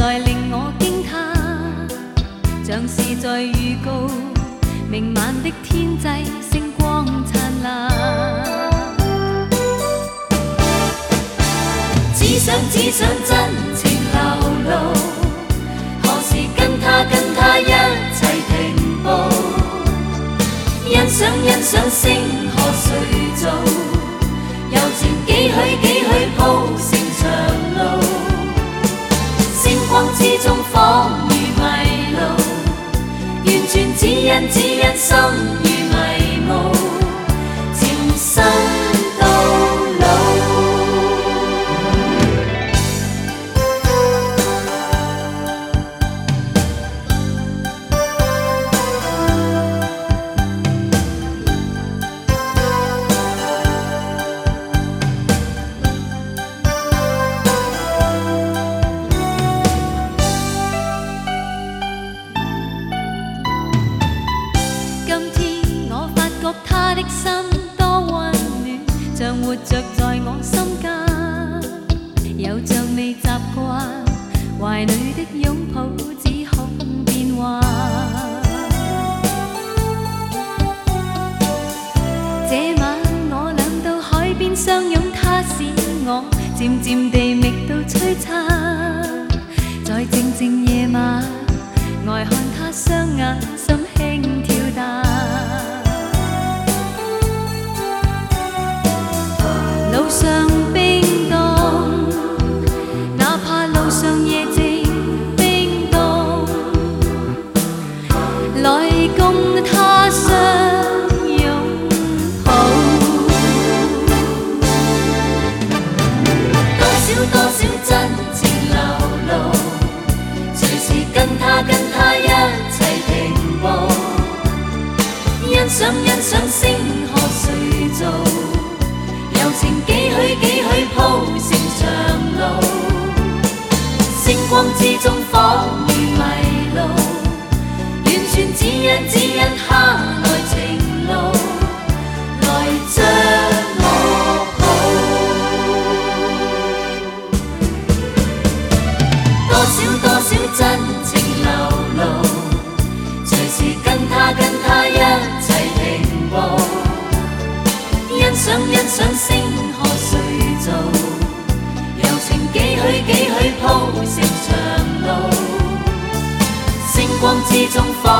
來令我驚歎，像是在預告明晚的天際星光燦爛。只想真情流露，何時跟他一齊停步？欣賞星河誰造？柔情幾許鋪成長路，星光之中仿如迷路，完全指引心如迷霧，情深到老。他的心多溫暖，像活着在我心間，又像未習慣懷裡的擁抱，只恐變幻。這晚我倆到海邊相擁，他使我漸地覓到璀璨，在靜夜晚呆看他雙眼，心輕跳彈。路上冰凍，哪怕路上夜靜冰凍，來共他相擁抱。多少真情流露，隨時跟他一齊停步，欣賞星河誰造？柔情幾許鋪成長路，星光之中仿如迷路，完全指引他來情路，來將我抱。多少真情流露，隨時跟他一齊停步，欣賞星河誰造？柔情幾許鋪成長路，星光之中。